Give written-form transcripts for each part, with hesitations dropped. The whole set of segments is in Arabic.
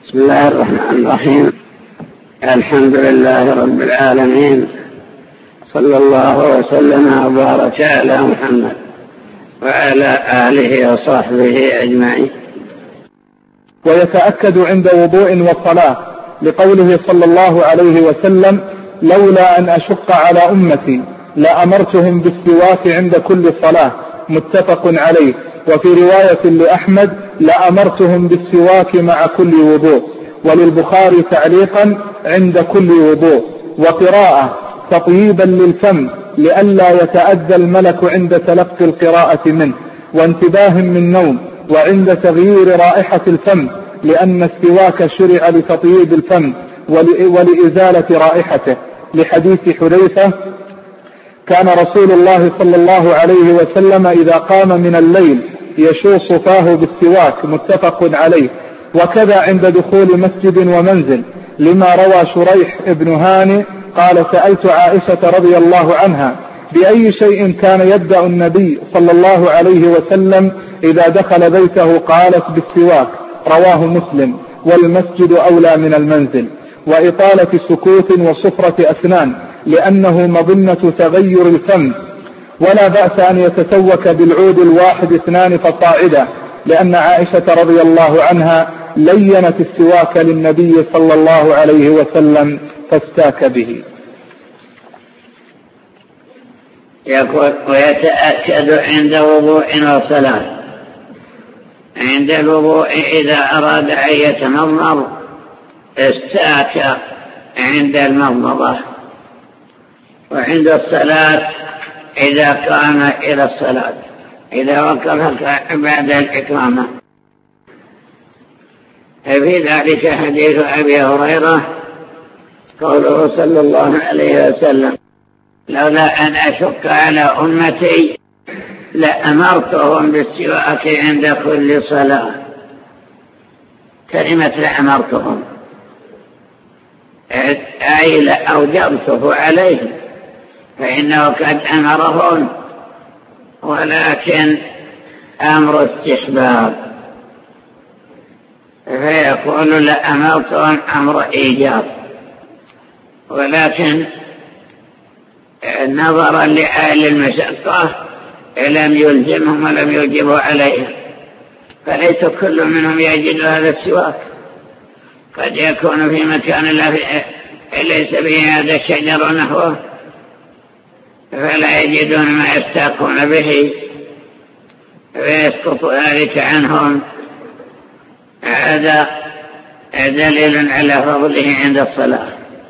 بسم الله الرحمن الرحيم. الحمد لله رب العالمين، صلى الله وسلم وبارك على محمد وعلى آله وصحبه أجمعين. ويتأكد عند وضوء والصلاة لقوله صلى الله عليه وسلم: لولا أن أشق على أمتي لأمرتهم بالسواك عند كل صلاة، متفق عليه. وفي رواية لأحمد: لأمرتهم بالسواك مع كل وضوء. وللبخاري تعليقا: عند كل وضوء. وقراءة: تطييبا للفم لئلا يتأذى الملك عند تلقي القراءة منه، وانتباه من نوم، وعند تغيير رائحة الفم لأن السواك شرع لتطييب الفم ولإزالة رائحته، لحديث حذيفة: كان رسول الله صلى الله عليه وسلم إذا قام من الليل يشوص فاه بالسواك، متفق عليه. وكذا عند دخول مسجد ومنزل، لما روى شريح ابن هاني قال: سألت عائشة رضي الله عنها بأي شيء كان يبدأ النبي صلى الله عليه وسلم إذا دخل بيته؟ قالت: بالسواك. رواه مسلم. والمسجد أولى من المنزل. وإطالة سكوت وصفرة أسنان لأنه مظنة تغير الفم. ولا بأس أن يتسوك بالعود الواحد 2 فصاعدا، لأن عائشة رضي الله عنها لينت السواك للنبي صلى الله عليه وسلم فاستاك به. يقول: ويتأكد عند وضوء وصلاة. عند الوضوء إذا أراد أن يتمضمض استاك عند المضمضة، وعند الصلاة إذا قام إلى الصلاة، إذا وقف بعد الإقامة. في ذلك حديث أبي هريرة قوله صلى الله عليه وسلم: لولا أن أشق على أمتي لأمرتهم بالسواك عند كل صلاة. كلمة لأمرتهم أي لأوجبته عليهم، فإنه قد أمرهم، ولكن أمر استحباب، فيقول لأمرتهم أمر إيجاب، ولكن نظرا لأهل المشقة لم يلزمهم ولم يوجبوا عليهم، فليس كل منهم يجد هذا السواك. قد يكون في مكان ليس به هذا الشجر ونحوه، فلا يجدون ما يستاقون به ويسقط ذلك عنهم. هذا دليل على فضله عند الصلاة.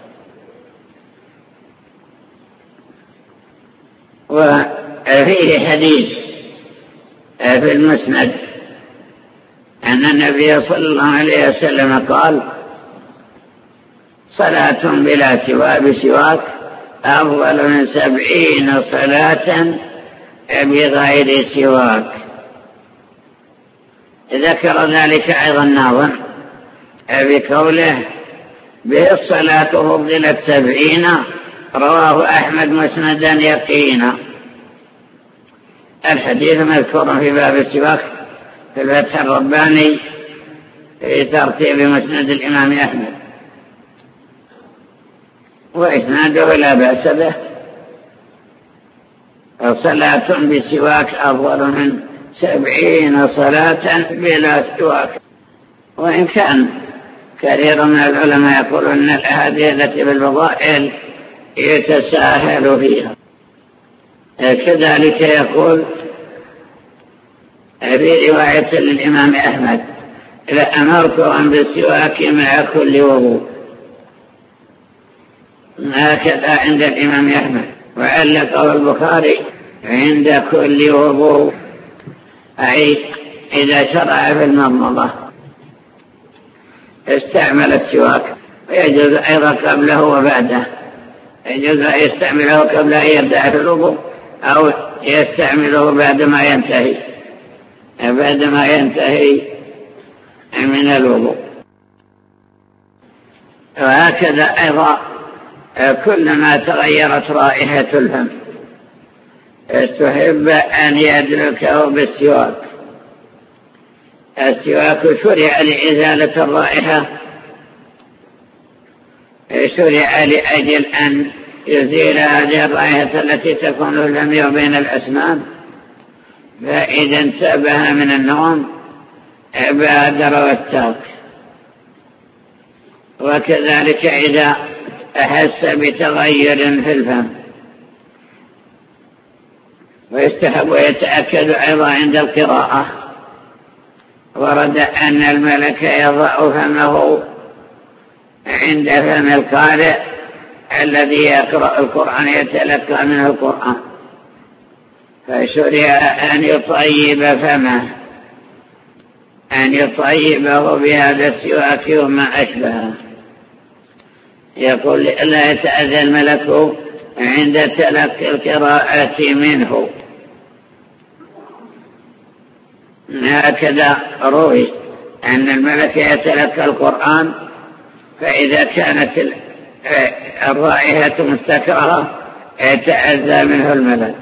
وفيه حديث في المسند أن النبي صلى الله عليه وسلم قال: صلاة بلا بسواك أفضل من 70 صلاة بغير سواك. ذكر ذلك أيضا الناظم بقوله: به الصلاة فضلت 70، رواه أحمد مسندا يقينا. الحديث مذكور في باب السواك في الفتح الرباني في ترتيب مسند الإمام أحمد، وإسناده لا بأس به. صلاة بسواك أفضل من 70 صلاة بلا سواك. وإن كان كثير من العلماء يقولون أن الأحاديث التي بالفضائل يتساهل فيها. كذلك يقول في رواية للإمام أحمد: لأمرتهم بالسواك مع كل وضوء. هكذا عند الإمام أحمد. وعلقه البخاري: عند كل وضوء، أي إذا شرع في المضمضة استعمل السواك. ويجوز أيضا قبله وبعده، يجوز أن يستعمله قبل أن يبدأ في الوضوء، أو يستعمله بعدما ينتهي من الوضوء. وهكذا أيضا كلما تغيرت رائحة الفم استحب أن يدركه بالسواك. السواك شرع لإزالة الرائحة شرع لأجل أن يزيل هذه الرائحة التي تكون الجميع بين الأسنان، فإذا انتبه من النوم بادر واستاق. وكذلك إذا أحس بتغير في الفم، ويستحب ويتأكد أيضا عند القراءة. ورد أن الملك يضع فمه عند فم القارئ الذي يقرأ القرآن يتلقى منه القرآن، فشرع أن يطيب فمه، أن يطيبه بهذا السواك وما أشبهه. يقول لا يتأذى الملك عند تلقي القراءة منه. هكذا روي أن الملك يتلقى القرآن، فإذا كانت الرائحة مستكرهة يتأذى منه الملك.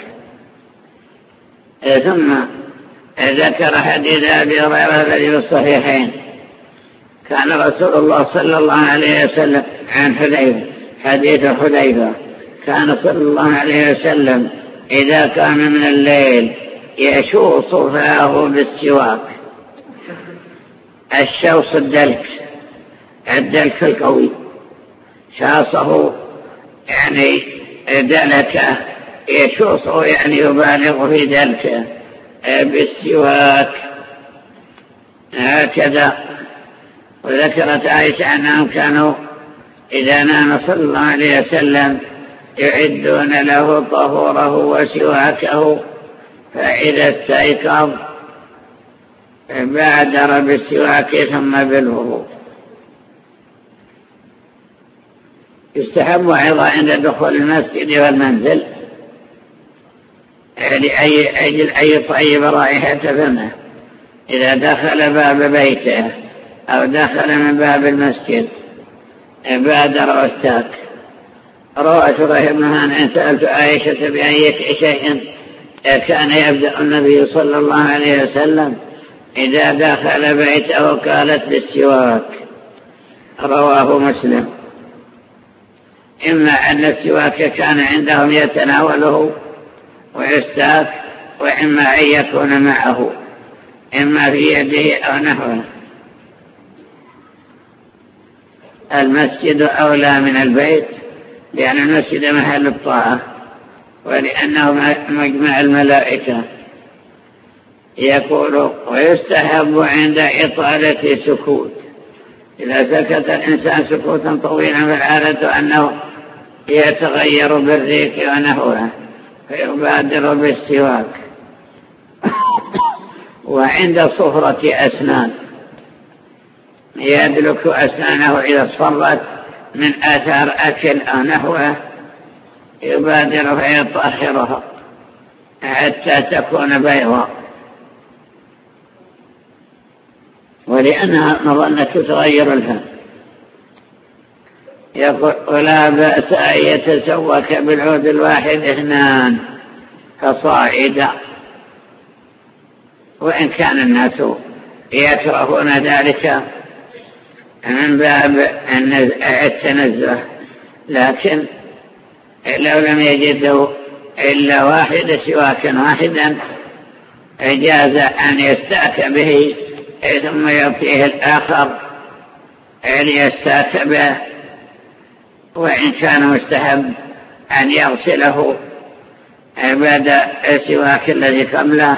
ثم ذكر حديث أبي هريرة الذي في الصحيحين، كان رسول الله صلى الله عليه وسلم عن حذيفة، حديث حذيفة، كان صلى الله عليه وسلم إذا كان من الليل يشوص فاه بالسواك. الشوص الدلك القوي، شاصه يعني دلكه، يشوصه يعني يبالغ في دلكه بالسواك هكذا. وذكرت عائشة أنهم كانوا إذا نام صلى الله عليه وسلم يعدون له طهوره وسواكه، فإذا استيقظ بادر بالسواك ثم بالوضوء. يستحب أيضا عند دخول المسجد والمنزل لأجل أن يطيب رائحة فمه إذا دخل باب بيته أو دخل من باب المسجد بادر واستاك. روى شريح بن هانئ سألت عائشة بأي شيء كان يبدأ النبي صلى الله عليه وسلم إذا دخل بيته، قالت بالسواك. رواه مسلم. إما أن السواك كان عندهم يتناوله ويستاك، وإما أن يكون معه، إما في يده أو نحوه. المسجد أولى من البيت، لأن المسجد محل الطاعة، ولأنه مجمع الملائكة. يقول ويستحب عند إطالة سكوت، إذا سكت الإنسان سكوتا طويلا فالعادة أنه يتغير بالريق ونحوه فيبادر بالسواك. وعند صفرة أسنان يدلك أسنانه إذا اصفرت من آثار أكل أو نحوه يبادر فيطهرها حتى تكون بيضاء، ولأنها مظنة تغير الفم. يقول ولا بأس أن يتسوك بالعود الواحد 2 فصاعدا، وإن كان الناس يكرهون ذلك من باب التنزه، لكن لو لم يجدوا إلا واحد سواكا واحدا جاز أن يستاك به ثم يعطيه الآخر ليستاك به، وإن كان مستحب أن يغسله بعد السواك الذي قبله.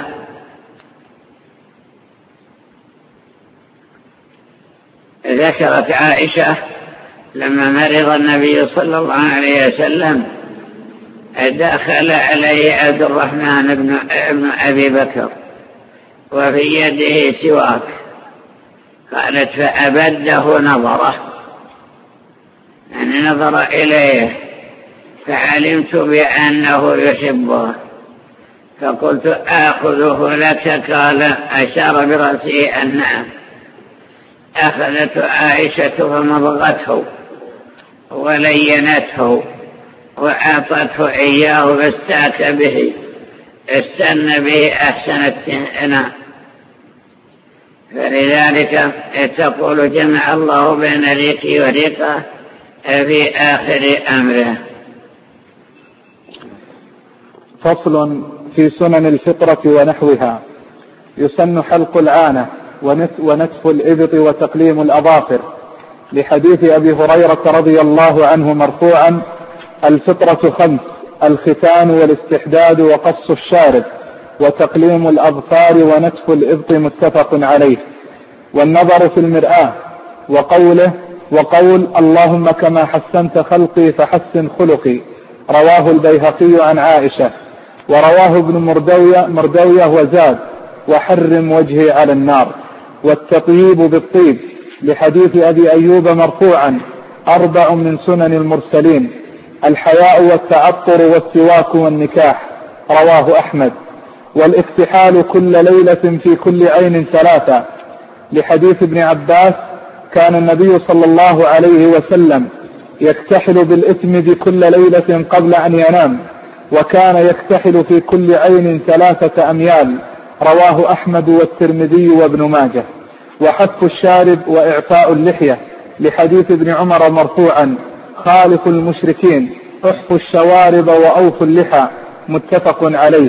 ذكرت عائشة لما مرض النبي صلى الله عليه وسلم دخل عليه عبد الرحمن بن أبي بكر وفي يده سواك، قالت فأبده نظره، يعني نظر إليه فعلمت بأنه يحبه، فقلت آخذه لك؟ قال أشار برأسه أن نعم. أخذته عائشة فمضغته ولينته وأعطته إياه فاستاك به، استنى به أحسن الاستناء. فلذلك تقول جمع الله بين ريقي وريقه في آخر أمره. فصل في سنن الفطرة ونحوها. يسن حلق العانة ونتف الإبط وتقليم الأظافر، لحديث أبي هريرة رضي الله عنه مرفوعا: الفطرة 5: الختان والاستحداد وقص الشارب وتقليم الأظفار ونتف الإبط، متفق عليه. والنظر في المرآة، وقول اللهم كما حسنت خلقي فحسن خلقي، رواه البيهقي عن عائشة، ورواه ابن مردوية وزاد: وحرم وجهي على النار. والتطيب بالطيب، لحديث أبي أيوب مرفوعا: 4 من سنن المرسلين: الحياء والتعطر والسواك والنكاح، رواه أحمد. والاكتحال كل ليلة في كل عين 3، لحديث ابن عباس: كان النبي صلى الله عليه وسلم يكتحل بالإثم بكل ليلة قبل أن ينام، وكان يكتحل في كل عين 3 أميال، رواه أحمد والترمذي وابن ماجه. وحف الشارب وإعفاء اللحية، لحديث ابن عمر مرفوعا: خالف المشركين، احفوا الشوارب وأوفوا اللحى، متفق عليه.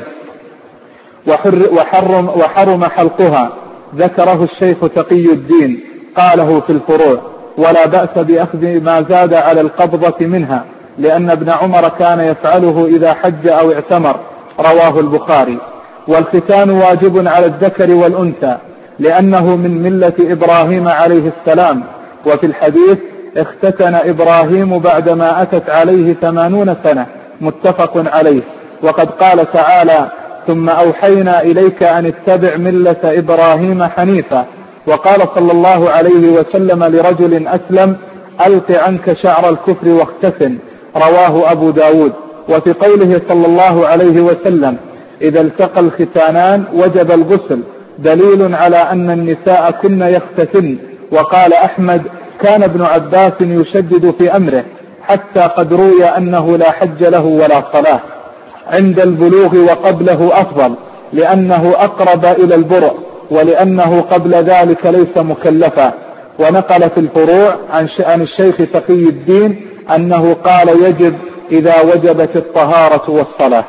وحرم حلقها، ذكره الشيخ تقي الدين، قاله في الفروع: ولا بأس بأخذ ما زاد على القبضة منها، لأن ابن عمر كان يفعله إذا حج أو اعتمر، رواه البخاري. والختان واجب على الذكر والأنثى، لأنه من ملة إبراهيم عليه السلام. وفي الحديث: اختتن إبراهيم بعدما أتت عليه 80 سنة، متفق عليه. وقد قال تعالى: ثم أوحينا إليك أن اتبع ملة إبراهيم حنيفا. وقال صلى الله عليه وسلم لرجل أسلم: ألق عنك شعر الكفر واختفن، رواه أبو داود. وفي قوله صلى الله عليه وسلم: إذا التقى الختانان وجب الغسل، دليل على أن النساء كن يختتن. وقال أحمد: كان ابن عباس يشدد في أمره، حتى قد روي أنه لا حج له ولا صلاة. عند البلوغ وقبله أفضل، لأنه أقرب إلى البرء، ولأنه قبل ذلك ليس مكلفا. ونقل في الفروع عن الشيخ تقي الدين أنه قال: يجب إذا وجبت الطهارة والصلاة.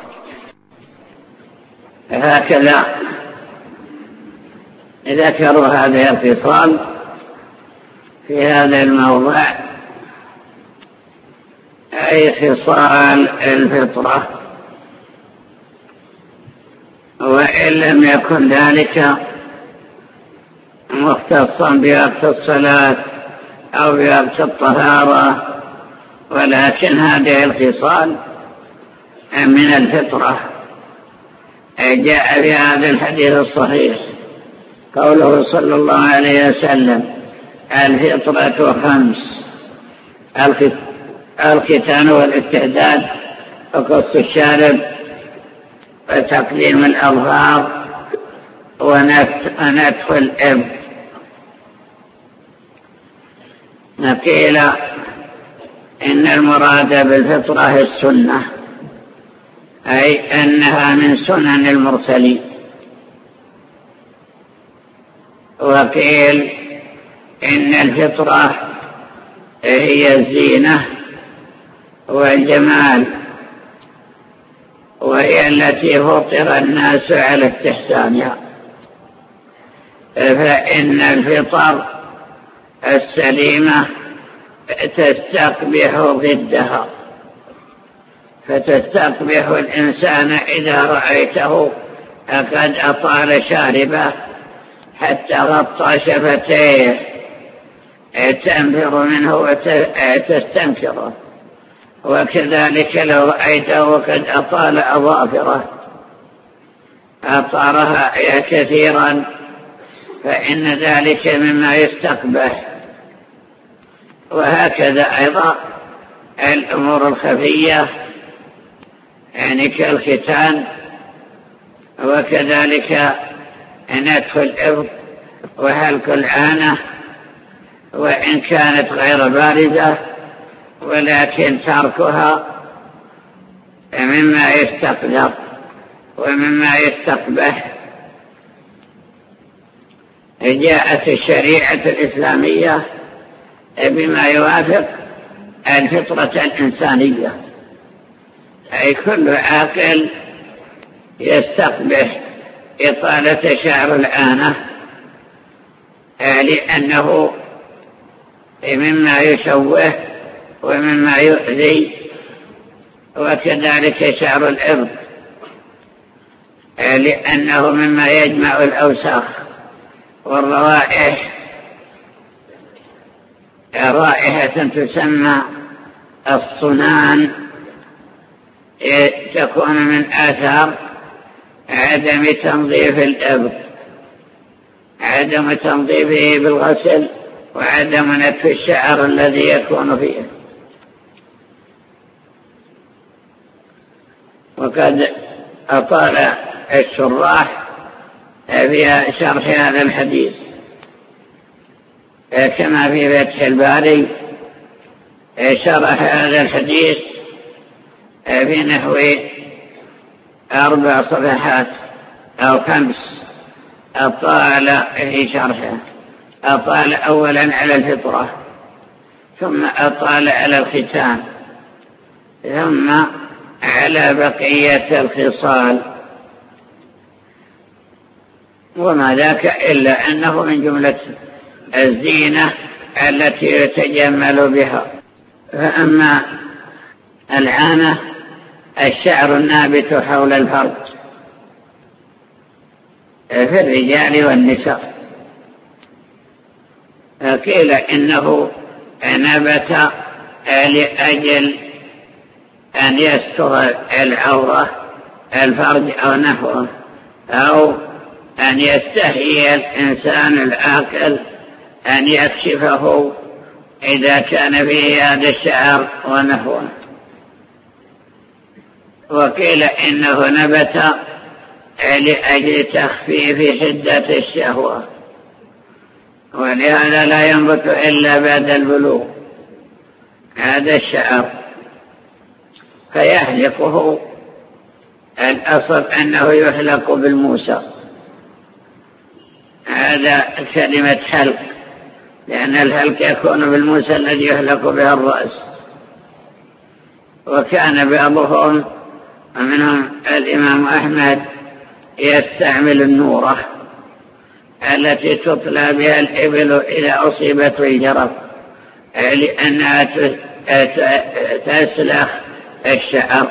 هكذا ذكروا هذه الخصال في هذا الموضع، أي خصال الفطرة. وإن لم يكن ذلك مختصا بوقت الصلاة أو بوقت الطهارة، ولكن هذه الخصال من الفطرة. جاء في هذا الحديث الصحيح قوله صلى الله عليه وسلم: الفطرة 5: الختان والاستحداد وقص الشارب وتقليم الأظفار ونتف الإبط. قيل إن المراد بالفطرة السنة، أي أنها من سنن المرسلين. وقيل إن الفطرة هي الزينة والجمال، وهي التي فطر الناس على استحسانها. فإن الفطر السليمة تستقبح ضدها، فتستقبح الإنسان إذا رأيته قد أطال شاربه حتى غطى شفتيه تنفر منه وتستنكره، وكذلك لو رأيته وقد أطال أظافره أطارها كثيرا، فإن ذلك مما يستقبح. وهكذا أيضا الأمور الخفية، يعني كالختان، وكذلك نتف الإبط وحلق العانة، وإن كانت غير باردة، ولكن تركها مما يستقدر ومما يستقبح. جاءت الشريعة الإسلامية بما يوافق الفطرة الإنسانية، أي كل عاقل يستقبح إطالة شعر العانة لأنه مما يشوه ومما يؤذي، وكذلك شعر الإبط لأنه مما يجمع الأوساخ والروائح. رائحة تسمى الصنان تكون من آثار عدم تنظيف الإبط، عدم تنظيفه بالغسل وعدم نتف الشعر الذي يكون فيه. وقد أطال الشراح في شرح هذا الحديث كما في فتح الباري شرح هذا الحديث في نحو 4 صفحات أو 5. أطال في شرحه، أطال أولا على الفطرة، ثم أطال على الختان، ثم على بقية الخصال، وما ذاك إلا أنه من جملة الزينة التي يتجمل بها. فأما العانة الشعر النابت حول الفرج في الرجال والنساء، قيل إنه نبت لأجل أن يستر العورة الفرج أو نحوه، أو أن يستحيي الإنسان العاقل أن يكشفه إذا كان فيه هذا الشعر ونحوه. وقيل إنه نبت لأجل تخفيف حدة الشهوة، ولهذا لا ينبت إلا بعد البلوغ هذا الشعر، فيحلقه. الأصل أنه يحلق بالموسى، هذا كلمة حلق، لأن الحلق يكون بالموسى الذي يحلق بها الرأس. وكان بعضهم ومنهم الإمام أحمد يستعمل النورة التي تطلى بها الإبل إذا أصيبت بالجرب، لأنها تسلخ الشعر،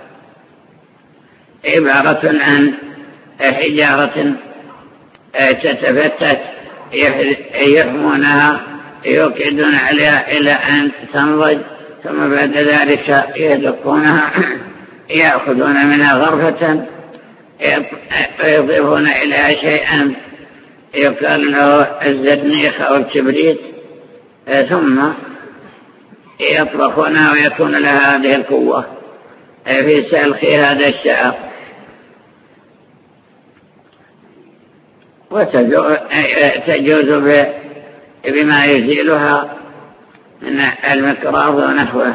عبارة عن حجارة تتفتت يحمونها يوقدون عليها إلى أن تنضج، ثم بعد ذلك يدقونها يأخذون منها غرفة ويضيفون إليها شيئا يقال له الزدنيخ أو الكبريت، ثم يطرقونها ويكون لها هذه القوة في سلخ هذا الشعر. وتجوز بما يزيلها من المقراض ونحوه.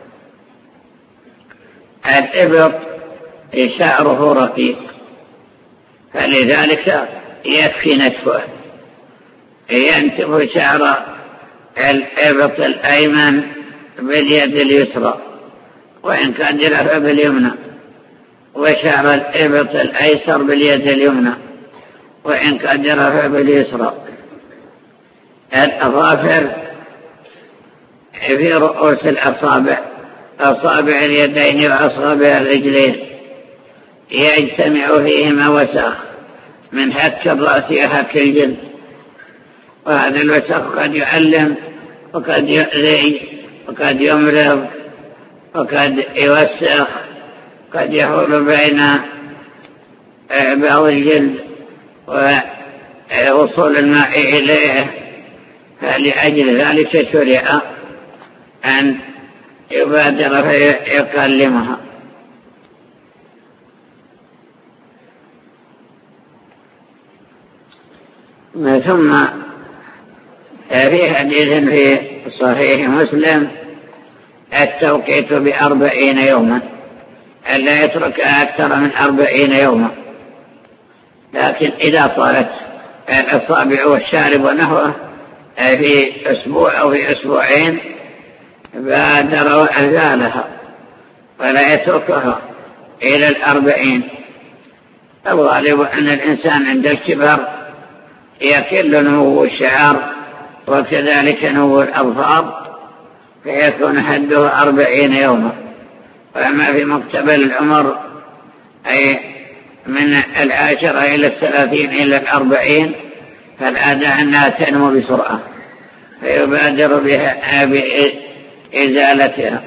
الإبط شعره رقيق، فلذلك يكفي نتفه، ينتف شعر الإبط الأيمن باليد اليسرى وإن قدر فباليمنى، وشعر الإبط الأيسر باليد اليمنى وإن قدر فباليسرى. الأظافر في رؤوس الأصابع، أصابع اليدين وأصابع الرجلين، يجتمع فيهما وسخ من حك الرأس وحك الجلد، وهذا الوسخ قد يؤلم وقد يؤذي وقد يمرض وقد يوسخ، قد يحول بين بعض الجلد ووصول الماء إليه. فلأجل ذلك شرع أن يبادر فيقلمها. ثم في حديث في صحيح مسلم التوقيت ب40 يوما، ألا يترك أكثر من 40 يوما، لكن إذا طالت الأصابع والشارب ونحوه في أسبوع أو في أسبوعين بادر وأزالها ولا يتركها إلى 40. الغالب أن الإنسان عند الكبر يكل نمو الشعر وكذلك نمو الأظفار، فيكون حده 40 يوما. وأما في مقتبل العمر أي من 10 إلى 30 إلى 40 فالعادة أنها تنمو بسرعة، فيبادر بها بإزالتها.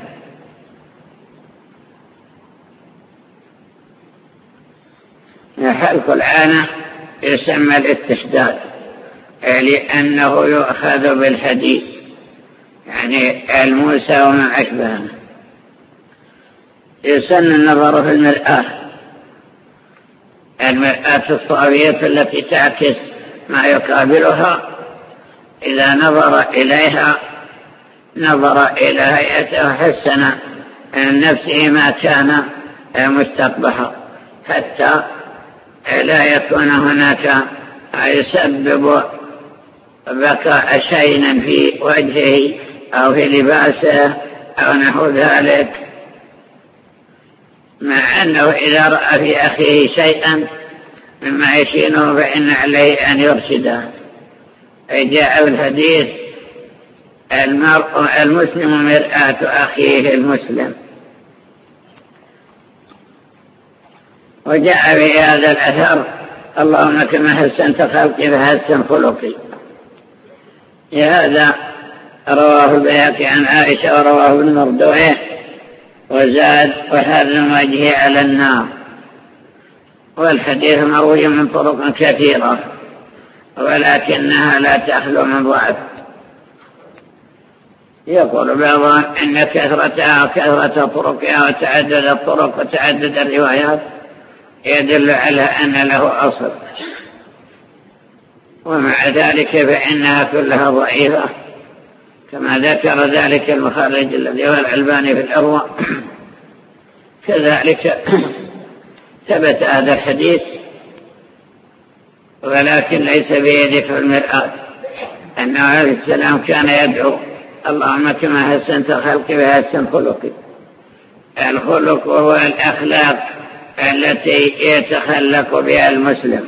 حلق العانة يسمى الاستشداد لأنه يؤخذ بالحديد، يعني الموسى وما أشبهه. يسن النظر في المرآة الصافية التي تعكس ما يقابلها، إذا نظر إليها نظر إلى هيئته وحسن نفسه ما كان مستقبحا، حتى لا يكون هناك يسبب بقاء شيء في وجهه أو في لباسه أو نحو ذلك، مع أنه إذا رأى في أخيه شيئا مما يشينه فإن عليه أن يرشده. جاء بالحديث المسلم مرآة أخيه المسلم. وجاء في هذا الأثر اللهم كما حسنت خلقي فحسن خلقي. هذا رواه البيهقي عن عائشة ورواه ابن مردويه وزاد وحرم وجهه على النار. والحديث مروي من طرق كثيرة ولكنها لا تخلو من ضعف. يقول بعضهم إن كثرتها وكثرة طرقها وتعدد الطرق وتعدد الروايات يدل على أن له أصل، ومع ذلك فإنها كلها ضعيفة كما ذكر ذلك المخرج الذي هو الألباني في الأروع. كذلك ثبت هذا الحديث ولكن ليس بيد في المرآة أنه عليه السلام كان يدعو اللهم كما حسنت خلقي وحسن خلقي. الخلق وهو الأخلاق التي يتخلق بها المسلم.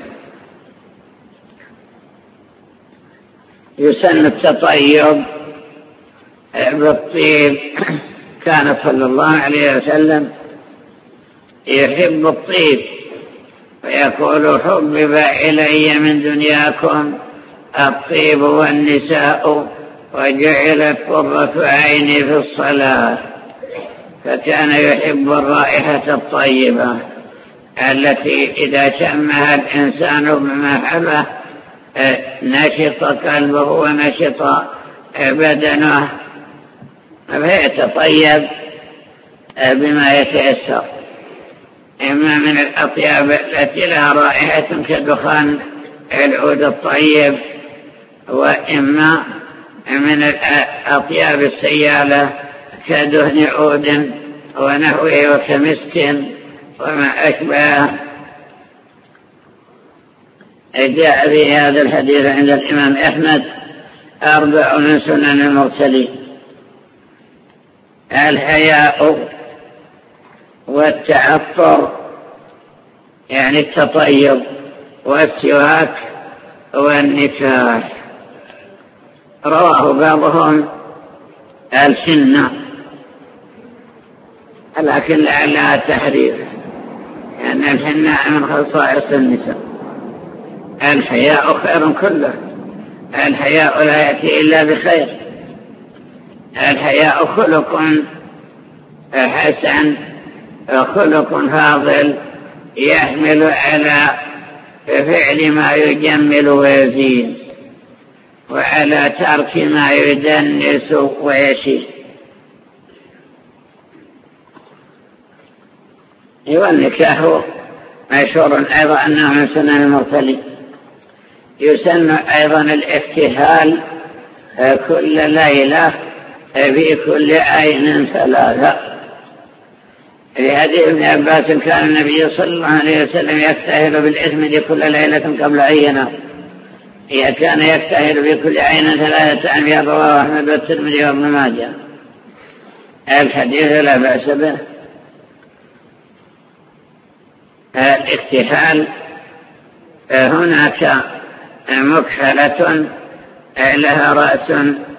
يسن التطيب بالطيب. كان صلى الله عليه وسلم يحب الطيب ويقول حبب إلي من دنياكم الطيب والنساء وجعلت قرة عيني في الصلاة. فكان يحب الرائحة الطيبة التي إذا شمها الإنسان بمحبة نشط قلبه ونشط بدنه، فيتطيب بما يتيسر، إما من الأطياب التي لها رائحة كدخان العود الطيب، وإما من أطياب السيالة كدهن عود ونحوه وكمسك وما أشبه. جاء في هذا الحديث عند الإمام أحمد 4 من سنن المرسلين: الحياء والتعطر يعني التطيب والسواك والنكاح. رواه بعضهم السنة لكن لعلها تحريف، لأن الحناء من خصائص النساء. الحياء خير كله، الحياء لا يأتي إلا بخير. الحياء خلق حسن، خلق فاضل يحمل على فعل ما يجمل ويزين وعلى ترك ما يدنس ويشيل. والنكاح مشهور أيضا أنه من سنن المرسلين. يسن أيضا الافتهال كل ليلة في كل عين 3. في حديث ابن عباس كان النبي صلى الله عليه وسلم يفتهل بالإثم كل ليلة قبل أن ينام. كان يفتهل بكل عين 3 أنبياء، رواه أحمد والترمذي وابن ماجه. الحديث لا بأس به. الاكتحال هناك مكحلة لها رأس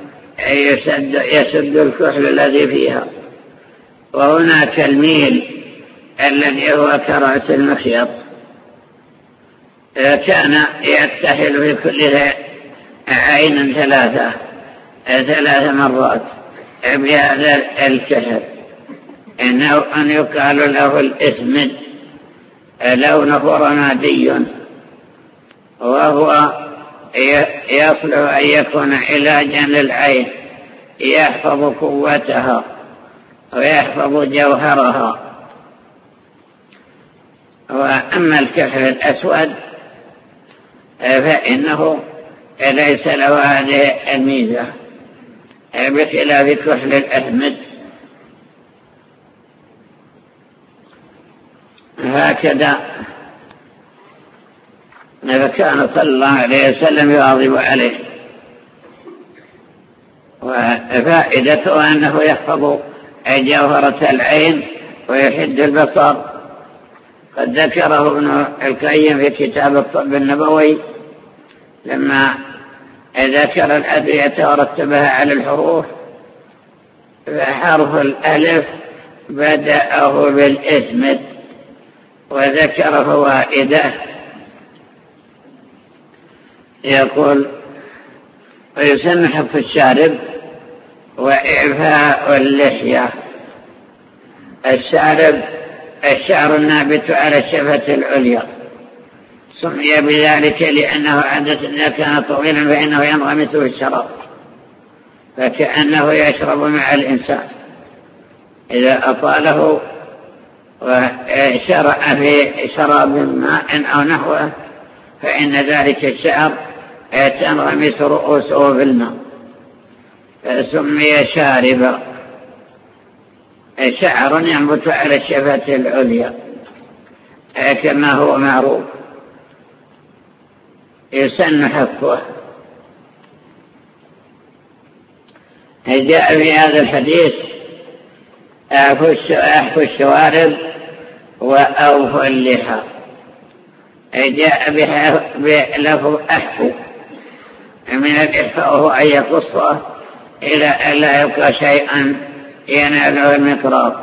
يسد الكحل الذي فيها، وهناك الميل الذي هو كرأس المخيط. كان يكتحل في كل عين 3 مرات بهذا الكحل، إنه أن يقال له الإسمد، لونه رمادي، وهو يصلح أن يكون علاجا للعين، يحفظ قوتها ويحفظ جوهرها. وأما الكحل الأسود فإنه ليس له هذه الميزة بخلاف كحل الأسمد. هكذا فكان صلى الله عليه وسلم يواظب عليه. وفائدته أنه يحفظ جوهرة العين ويحد البصر. قد ذكره ابن القيم في كتاب الطب النبوي لما ذكر الأدوية ورتبها على الحروف، فحرف الألف بدأه بالإسمد وذكر فوائده. يقول: ويسن حف الشارب وإعفاء اللحية. الشعر النابت على الشفة العليا سمي بذلك لأنه عادة إذا كان طويلا فإنه ينغمس في الشراب، فكأنه يشرب مع الإنسان. إذا أطاله وشرع في شراب ماء أو نحوه فإن ذلك الشعر تنغمس رؤوسه في الماء، فسمي شاربا. شعر ينبت على الشفة العليا كما هو معروف، يسن حفه. جاء في هذا الحديث: أحفوا الشوارب وأوفوا اللحى. جاء بلفظ أحفوا من الإحفاء وهو أن يقصه إلى أن لا يبقى شيئا يناله المقراض.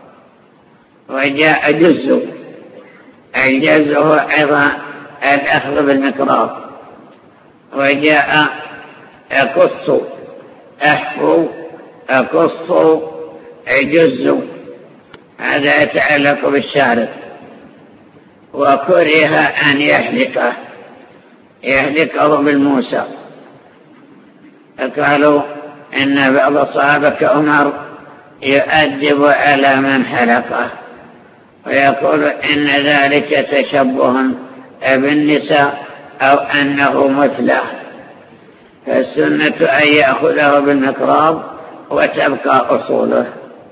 وجاء جز، الجز هو أيضا الأخذ بالمقراض. وجاء قص، أحفوا قص جز، هذا يتعلق بالشارب. وكره أن يحلقه بالموسى. قالوا إن بعض الصحابة كعمر يؤدب على من حلقه، ويقول إن ذلك تشبه بالنساء أو أنه مثله، فالسنة أن يأخذه بالمقراض وتبقى أصوله.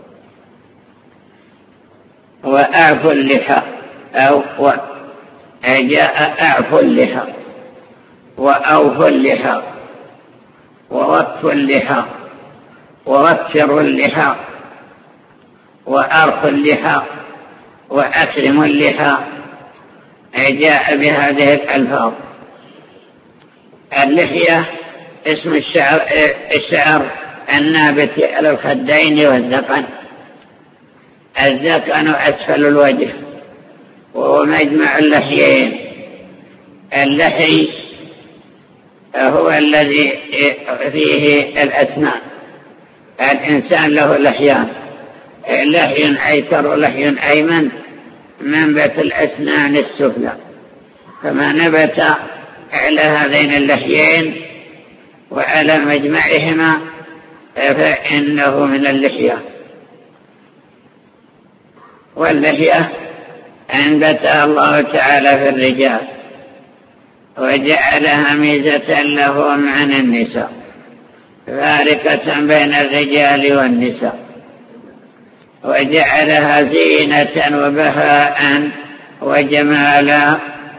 وأعفوا اللحى، أو جاء أعفوا اللحى وأوفوا اللحى ووفوا اللحى ورفروا اللحى وأرخوا اللحى وأكرموا اللحى. جاء بهذه الألفاظ. اللحية اسم الشعر النابت على الخدين والذقن. الذقن أسفل الوجه وهو مجمع اللحيين. اللحي هو الذي فيه الأسنان. الإنسان له لحيان، لحي أيسر ولحي أيمن، منبت الأسنان السفلى، فما نبت على هذين اللحيين وعلى مجمعهما فإنه من اللحية. واللحية أنبتها الله تعالى في الرجال وجعلها ميزة لهم عن النساء، فارقة بين الرجال والنساء، وجعلها زينة وبهاء وجمالا،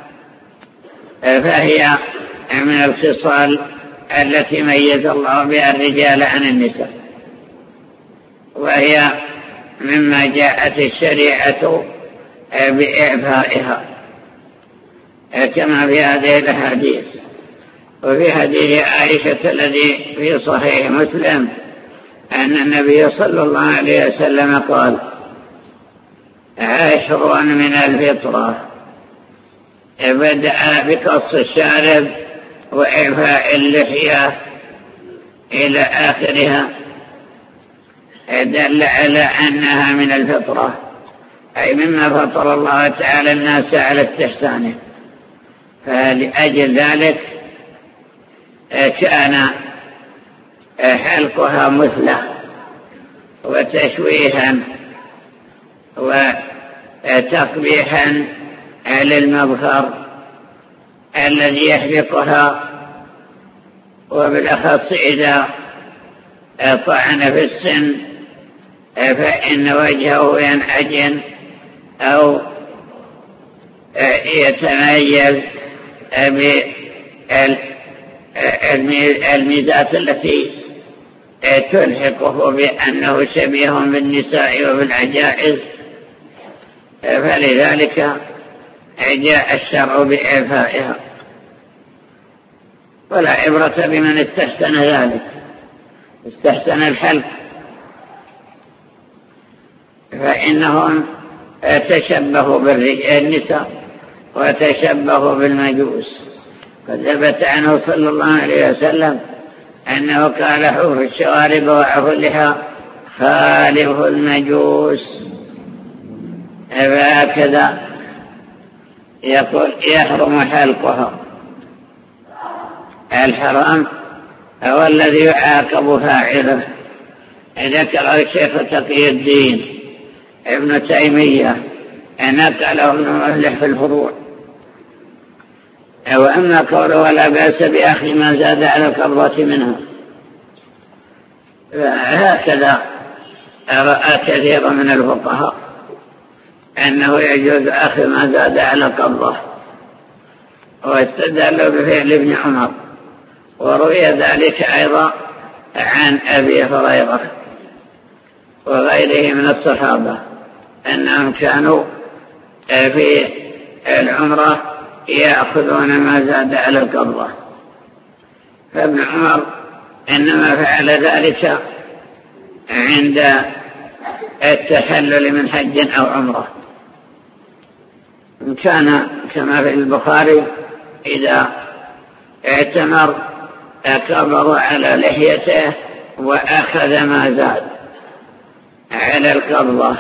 فهي من الخصال التي ميز الله بها الرجال عن النساء. وهي مما جاءت الشريعة بإعفائها كما في هذه الأحاديث. وفي حديث عائشة الذي في صحيح مسلم أن النبي صلى الله عليه وسلم قال: 10 من الفطرة، بدأ بقص الشارب وإعفاء اللحية إلى آخرها، دل على أنها من الفطرة، أي مما فطر الله تعالى الناس على استحسانه. فلأجل ذلك كان حلقها مثلى وتشويها وتقبيحا للمظهر الذي يحلقها، وبالأخص إذا طعن في السن فإن وجهه ينعجن أو يتميز بالميزات التي تلحقه بأنه شبيه بالنساء وبالعجائز، فلذلك جاء الشرع بإعفائها. ولا عبرة بمن استحسن ذلك، استحسن الحلق، فإنهم تشبهوا بالنساء وتشبهوا بالمجوس. قد ثبت عنه صلى الله عليه وسلم أنه قال: حوف الشوارب وعفو اللحى خالف المجوس. فهكذا يقول: يحرم حلقها. الحرام هو الذي يعاقب فاعله. ذكر الشيخ تقي الدين ابن تيمية نقله ابن مفلح في الفروع. وأما قوله: ولا بأس بأخذ ما زاد على القبضة منها، هكذا رأى كثير من الفقهاء أنه يجوز أخذ ما زاد على القبضة، واستدلوا بفعل ابن عمر. وروي ذلك أيضا عن أبي هريرة وغيره من الصحابة أنهم كانوا في العمرة يأخذون ما زاد على القبضة. فابن عمر إنما فعل ذلك عند التحلل من حج أو عمرة. كان كما في البخاري إذا اعتمر قبض على لحيته وأخذ ما زاد على القبضة.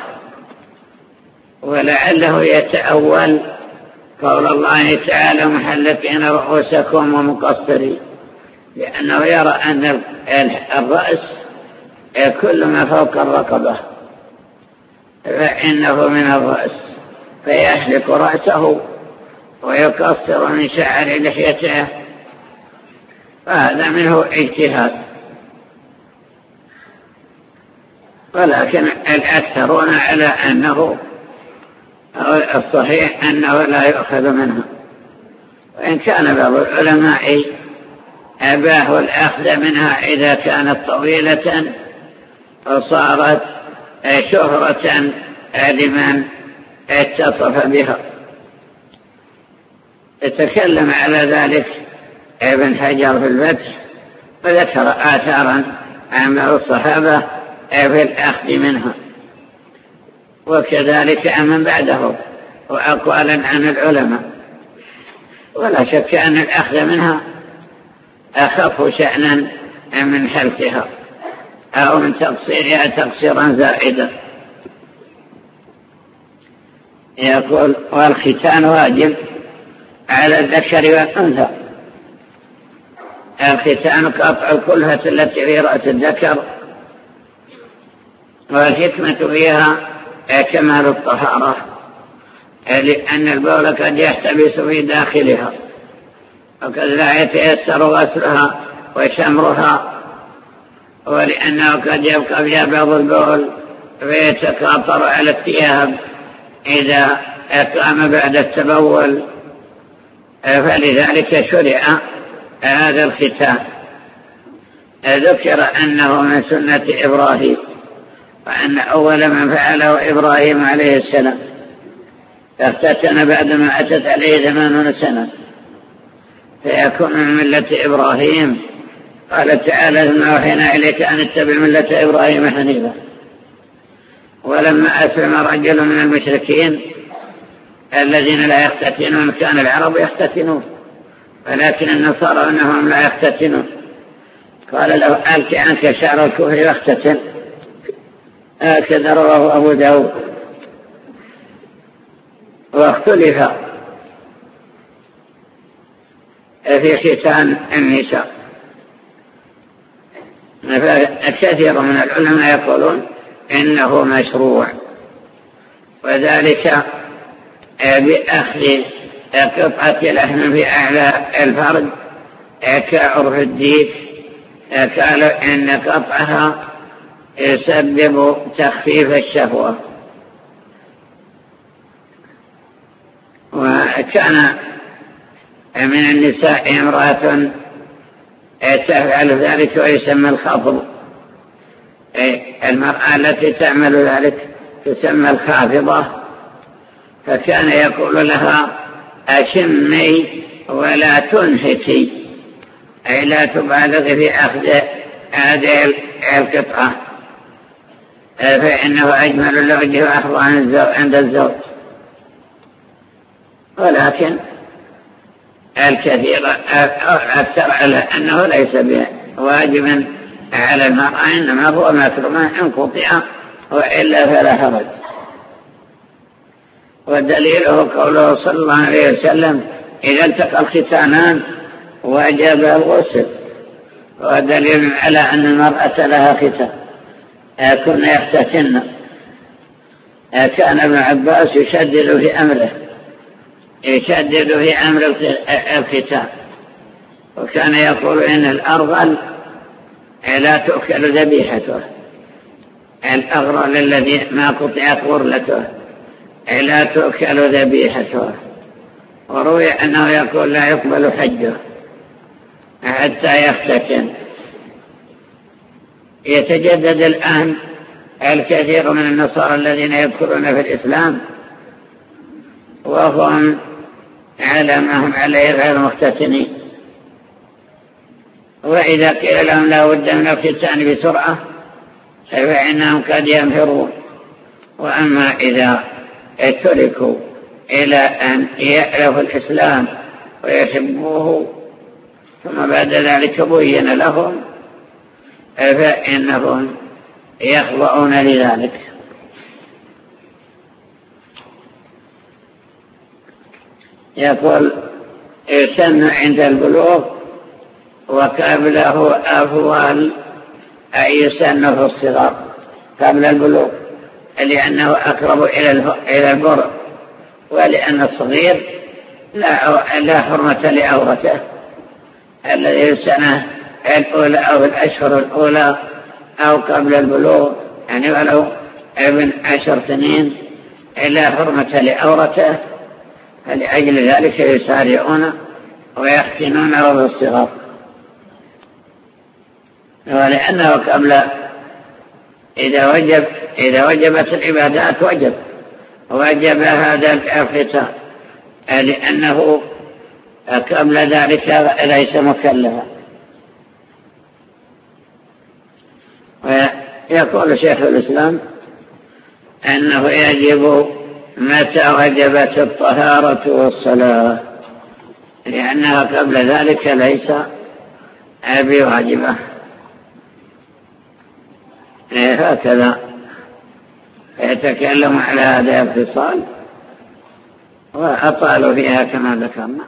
ولعله يتأول قول الله تعالى: محلقين رؤوسكم ومقصرين، لأنه يرى أن الرأس كل ما فوق الرقبة فإنه من الرأس، فيحلق رأسه ويقصر من شعر لحيته، فهذا منه اجتهاد. ولكن الأكثرون على أنه الصحيح أنه لا يؤخذ منها، وإن كان بعض العلماء أباحوا الأخذ منها إذا كانت طويلة وصارت شهرة لمن اتصف بها. يتكلم على ذلك ابن حجر في الفتح، وذكر آثارا عن بعض الصحابة في الأخذ منها، وكذلك من بعده، وأقوالا عن العلماء. ولا شك أن الأخذ منها أخف شأنا من حلقها أو من تقصيرها تقصيرا زائدا. يقول: والختان واجب على الذكر والأنثى. الختان قطع الكلفة التي في رأس الذكر، والحكمة فيها كمال الطهارة، لأن البول قد يحتبس في داخلها، وقد لا يتيسر غسلها وشمرها، ولأنه قد يبقى فيها بعض البول فيتقاطر على الثياب إذا قام بعد التبول، فلذلك شرع هذا الختان. ذكر أنه من سنة إبراهيم وأن أول من فعله إبراهيم عليه السلام، اختتن بعدما أتت عليه 80 سنة، فيكون من ملة إبراهيم. قال تعالى: ثم أوحينا إليك أن اتبع ملة إبراهيم حنيفا. ولما أسلم رجل من المشركين الذين لا يختتنون، كان العرب يختتنون ولكن النصارى أنهم لا يختتنون، قال له: ألك عنك شعر الكفر واختتن. هكذا رواه أبو داود. واختلف في ختان النساء، كثير من العلماء يقولون إنه مشروع، وذلك بأخذ قطعة لحم في أعلى الفرج كعرف الديك، قالوا إن قطعها يسبب تخفيف الشهوة. وكان من النساء امرأة تفعل ذلك ويسمى الخفض، المرأة التي تعمل ذلك تسمى الخافضة، فكان يقول لها: أشمي ولا تنهكي، أي لا تبالغ في أخذ هذه القطعة، فإنه أجمل الوجه وأحظى عند الزوج. ولكن الكثير أكثر على أنه ليس بواجب على المرأة، إنما هو مكرمة إن قطع، وإلا فلا حرج. ودليله قوله صلى الله عليه وسلم: إذا التقى الختانان وجب الغسل. ودليل على أن المرأة لها ختان كنا يختتن. كان ابن عباس يشدد في أمر الختان، وكان يقول إن الأرغل لا تؤكل ذبيحته، الأغرل الذي ما قطعت غرلته لا تؤكل ذبيحته. وروي أنه يقول: لا يقبل حجه حتى يختتن. يتجدد الآن الكثير من النصارى الذين يدخلون في الإسلام وهم على ما هم عليه غير مختتنين، وإذا قيل لهم لا بد من الختان بسرعة فإنهم قد ينفرون. وأما إذا تركوا إلى أن يعرفوا الإسلام ويحبوه ثم بعد ذلك بين لهم فإنهم يخضعون لذلك. يقول: يسن عند البلوغ وقبله أفضل، أي يسن في الصغر قبل البلوغ، لأنه أقرب إلى البر، ولأن الصغير لا حرمة لعورته. الذي السنة الأولى أو الأشهر الأولى أو قبل البلوغ، يعني ولو ابن 10 سنين، لا حرمة لعورته، فلأجل ذلك يسارعون ويختنونه بالصغر. ولأنه قبل إذا وجبت العبادات وجب هذا الختان، لأنه قبل ذلك ليس مكلفا. ويقول شيخ الإسلام أنه يجب متى وجبت الطهارة والصلاة، لأنها قبل ذلك ليس بواجبة. هكذا يتكلم على هذا الفصال وأطالوا فيها كما ذكرنا.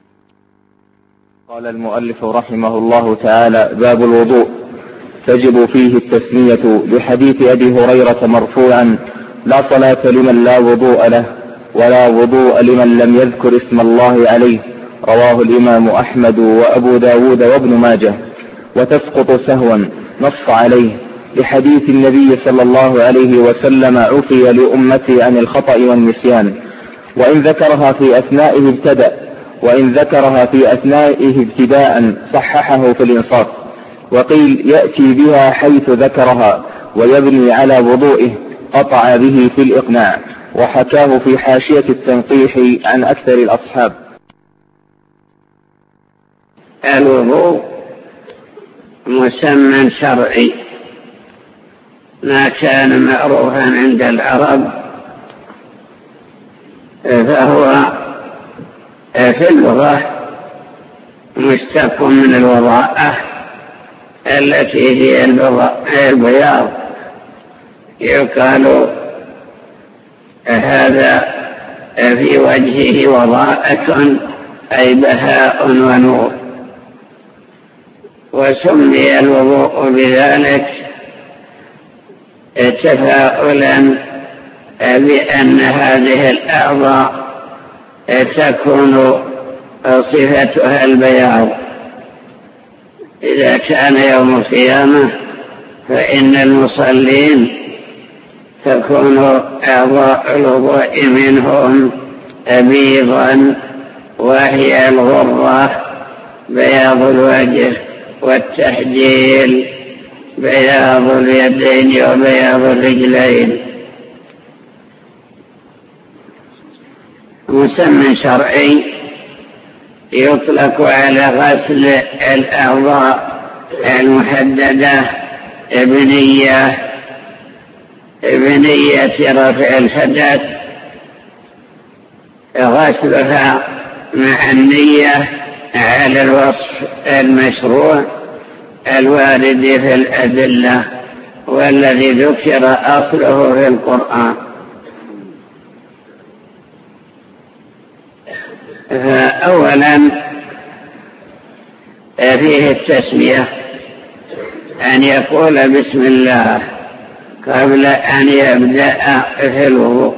قال المؤلف رحمه الله تعالى: باب الوضوء. تجب فيه التسمية لحديث أبي هريرة مرفوعا: لا صلاة لمن لا وضوء له، ولا وضوء لمن لم يذكر اسم الله عليه. رواه الإمام أحمد وأبو داود وابن ماجه. وتسقط سهوا نص عليه لحديث النبي صلى الله عليه وسلم: عفي لأمتي عن الخطأ والنسيان. وإن ذكرها في أثنائه ابتدأ، وإن ذكرها في أثنائه ابتداء صححه في الإنصاف. وقيل: يأتي بها حيث ذكرها، ويبني على وضوئه قطع به في الإقناع، وحكاه في حاشية التنقيح عن أكثر الأصحاب. الوضوء مسمى شرعي، ما كان معروفا عند العرب، فهو في اللغة مشتق من الوضاءة التي هي البياض. يقال هذا في وجهه وضاءة أي بهاء ونور. وسمي الوضوء بذلك تفاؤلا بأن هذه الأعضاء تكون صفتها البياض. إذا كان يوم القيامة فإن المصلين تكون أعضاء الوضوء منهم بيضا، وهي الغرة بياض الوجه، والتحجيل بياض اليدين وبياض الرجلين. مسمى شرعي يطلق على غسل الأعضاء المحددة بنية رفع الحدث، غسلها مع النية على الوصف المشروع الوارد في الأدلة والذي ذكر أصله في القرآن. أولا فيه التسمية، أن يقول بسم الله قبل أن يبدأ في الوضوء.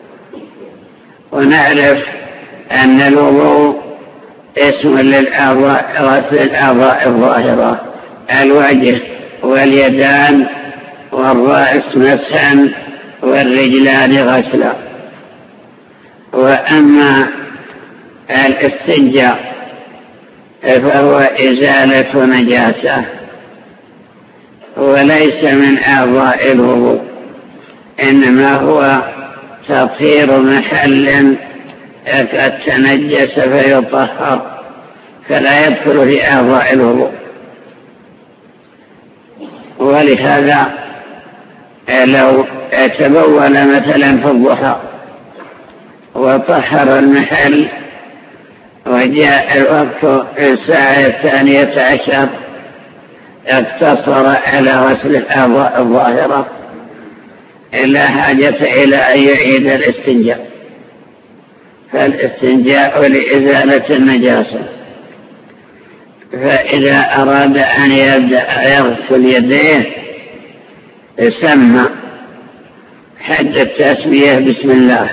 ونعرف أن الوضوء اسم للأعضاء، غسل الأعضاء الظاهرة، الوجه واليدان والرأس مسحا والرجلان غسلا. وأما الاستنجاء فهو إزالة نجاسة وليس من أعضاء الوضوء، إنما هو تطهير محل قد تنجس فيطهر، فلا يدخل في أعضاء الوضوء. ولهذا لو تبول مثلا في الضحى وطهر المحل وجاء الوقت الساعة 12 اقتصر على غسل الأعضاء الظاهرة، لا حاجة إلى أن يعيد الاستنجاء. فالاستنجاء لإزالة النجاسة. فإذا أراد أن يبدأ يغسل يديه سمى حد التسمية بسم الله،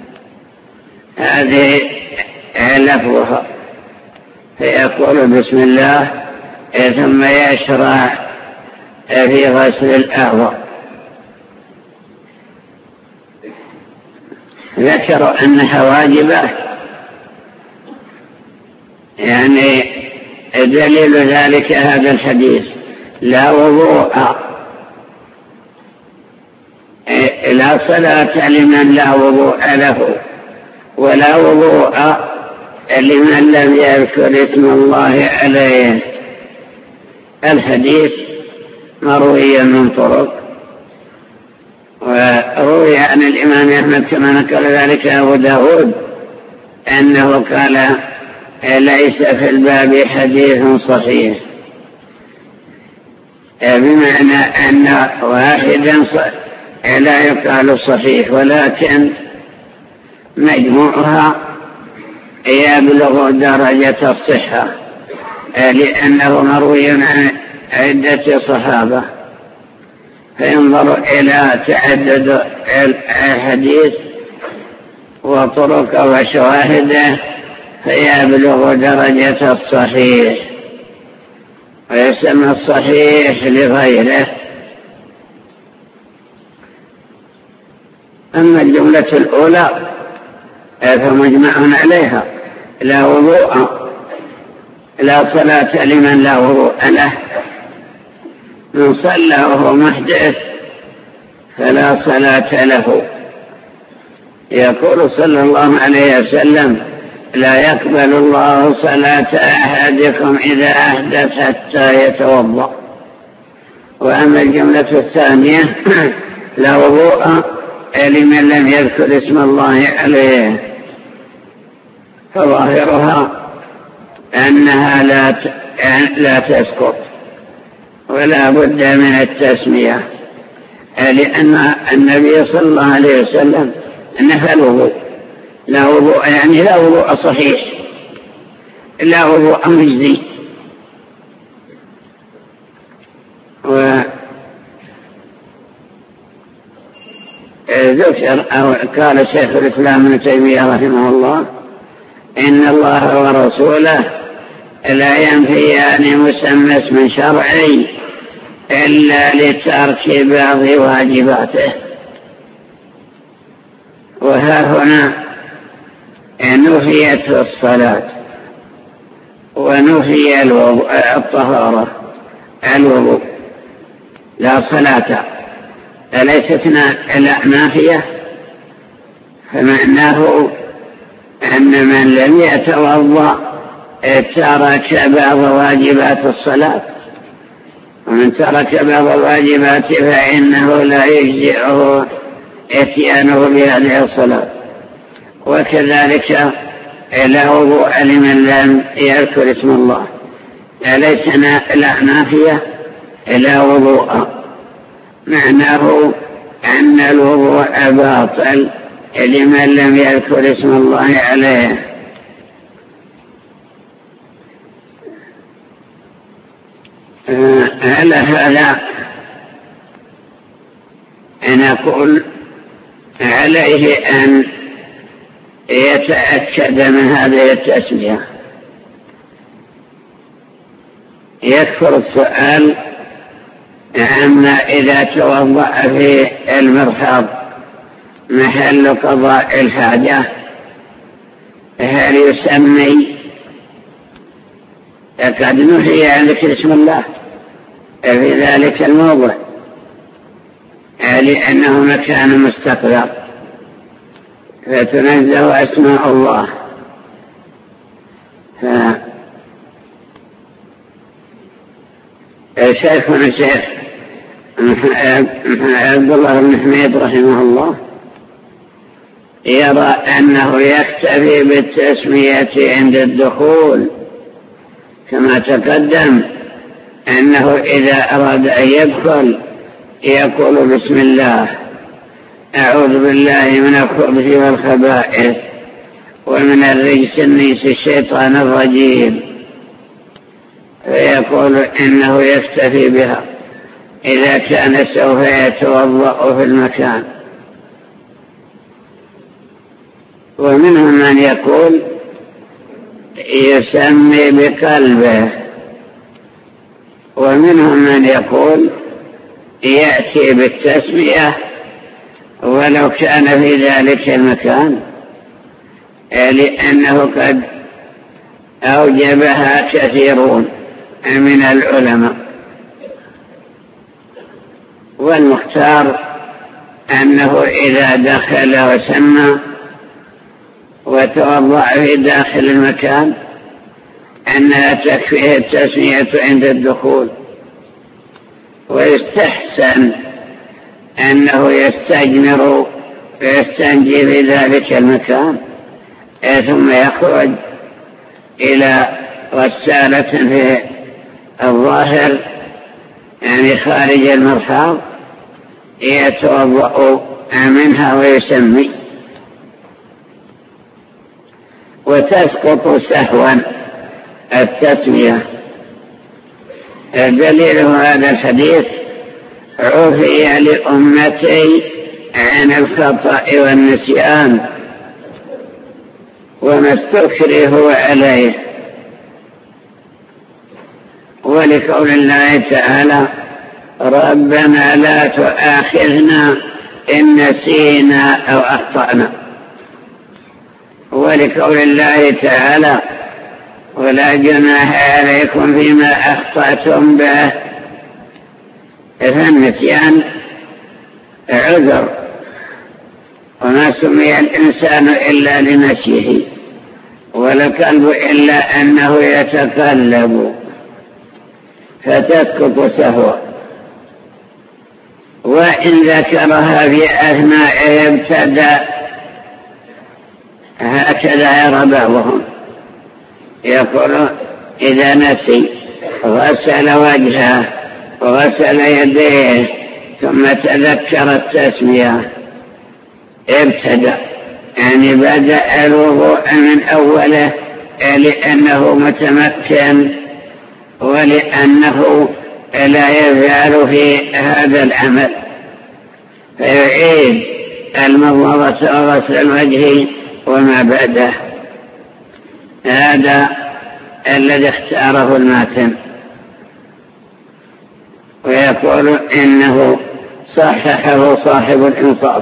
هذه لفظها، فيقول بسم الله ثم يشرع في غسل الأعضاء. ذكروا أنها واجبة، يعني دليل ذلك هذا الحديث: لا وضوء لا صلاة لمن لا وضوء له، ولا وضوء لمن لم يذكر اسم الله عليه. الحديث مروي من طرق، وروي عن الإمام أحمد كما نقل ذلك أبو داود أنه قال: ليس في الباب حديث صحيح، بمعنى أن واحدا لا يقال صحيح، ولكن مجموعها يبلغ درجة الصحة، لأنه مروي عن عدة صحابة، فينظر إلى تعدد الحديث وطرق وشواهده فيبلغ درجة الصحيح، ويسمى الصحيح لغيره. أما الجملة الأولى فمجمع عليها: لا وضوء لا صلاة لمن لا وضوء له. من صلى وهو محدث فلا صلاة له. يقول صلى الله عليه وسلم: لا يقبل الله صلاة أحدكم إذا أحدث حتى يتوضأ. وأما الجملة الثانية: لا وضوء لمن لم يذكر اسم الله عليه، فظاهرها أنها لا تسقط ولا بد من التسمية، لأن النبي صلى الله عليه وسلم نفى الوضوء. لا وضوء يعني لا وضوء صحيح، لا وضوء مجزي. وذكر أو قال شيخ الإسلام ابن تيمية رحمه الله: إن الله ورسوله لا ينفيان مسمى اسم شرعي إلا لترك بعض واجباته. وها هنا نفيت الصلاة ونفي الطهارة، الوضوء. لا صلاة أليست نافية؟ فمعناه أن من لم يتوضأ ترك بعض واجبات الصلاة، ومن ترك بعض الواجبات فإنه لا يجزئه اتيانه بهذه الصلاة. وكذلك لا وضوء لمن لم يذكر اسم الله، أليس لا نافية؟ لا وضوء معناه أن الوضوء باطل لمن لم يذكر اسم الله عليه. على هذا نقول عليه أن يتأكد من هذه التسمية. يكفر السؤال عما إذا توضأ في المرحاض محل قضاء الحاجة هل يسمي؟ قد نهي عن ذكر اسم الله في ذلك الموضع لأنه مكان مستقذر فتنزه أسماء الله. شيخنا الشيخ عبد الله بن حميد رحمه الله يرى أنه يكتفي بالتسمية عند الدخول، كما تقدم أنه إذا أراد أن يدخل يقول: بسم الله، أعوذ بالله من الخبث والخبائث ومن الرجس النيس الشيطان الرجيم، فيقول إنه يكتفي بها إذا كان سوف يتوضأ في المكان. ومنهم من يقول يسمي بقلبه، ومنهم من يقول يأتي بالتسمية ولو كان في ذلك المكان، لأنه قد أوجبها كثيرون من العلماء. والمختار أنه إذا دخل وسمى وتوضأ في داخل المكان أنها تكفيه التسمية عند الدخول. ويستحسن أنه يستجمر ويستنجي في ذلك المكان ثم يخرج إلى غسالة في الظاهر يعني خارج المرحاض يتوضأ منها ويسمي. وتسقط سهوا التسمية. دليل هذا الحديث: عفي لأمتي عن الخطأ والنسيان وما استكرهوا عليه. ولقول الله تعالى: ربنا لا تؤاخذنا إن نسينا أو أخطأنا. ولقول الله تعالى: ولا جناح عليكم فيما أخطأتم به. فالنسيان عذر، وما سمي الإنسان إلا لنسيه والكلب إلا أنه يتقلب فتسقط سهوا، وإن ذكرها في أثناء ابتدأ. هكذا يرى بعضهم يقول إذا نسي غسل وجهه وغسل يديه ثم تذكر التسمية ابتدأ، يعني بدأ الوضوء من أوله لأنه متمكن ولأنه لا يزال في هذا العمل، فيعيد المضمضة وغسل الوجه وما بعده. هذا الذي اختاره الماتن، ويقول إنه صححه صاحب الإنصاف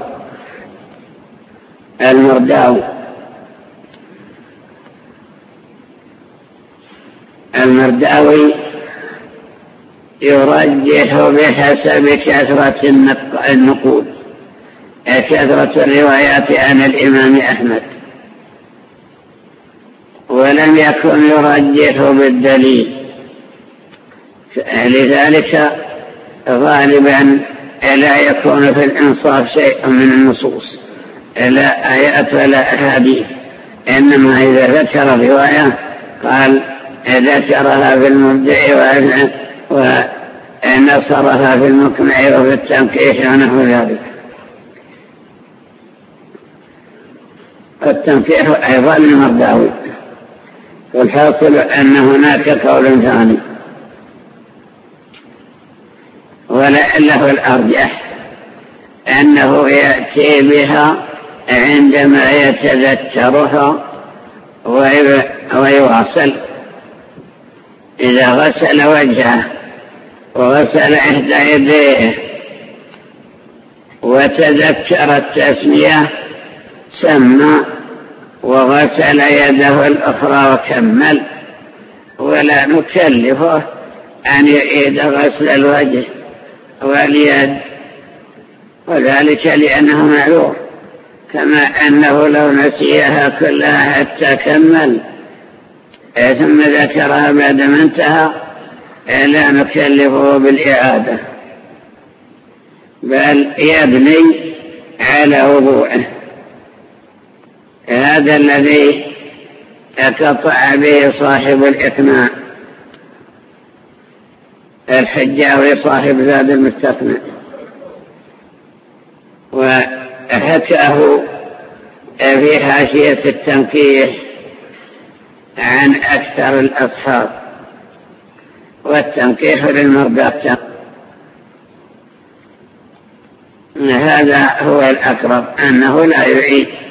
المرداوي يرجح بحسب كثرة النقود، كثرة الروايات عن الإمام أحمد، ولم يكن يرجح بالدليل، لذلك غالبا لا يكون في الإنصاف شيء من النصوص، لا آيات ولا أحاديث، إنما إذا ذكر رواية قال ذكرها في المبدع ونصرها في المقنع وفي التنكيح ونحو ذلك. التنكيح أيضا المرداوي، والحاصل أن هناك قول ثاني ولعله الأرجح أنه يأتي بها عندما يتذكرها ويواصل. إذا غسل وجهه وغسل إحدى يديه وتذكر التسمية سمى وغسل يده الأخرى وكمل، ولا نكلفه أن يعيد غسل الوجه واليد، وذلك لأنه معلوم، كما أنه لو نسيها كلها حتى كمل ثم ذكرها بعد ما انتهى لا نكلفه بالإعادة، بل يبني على وضوءه. هذا الذي قطع به صاحب الإقناع الحجاوي صاحب زاد المستقنع، وحكاه في حاشية التنكيح عن أكثر الأصحاب. والتنكيح للمرضى هذا هو الأقرب، أنه لا يعيد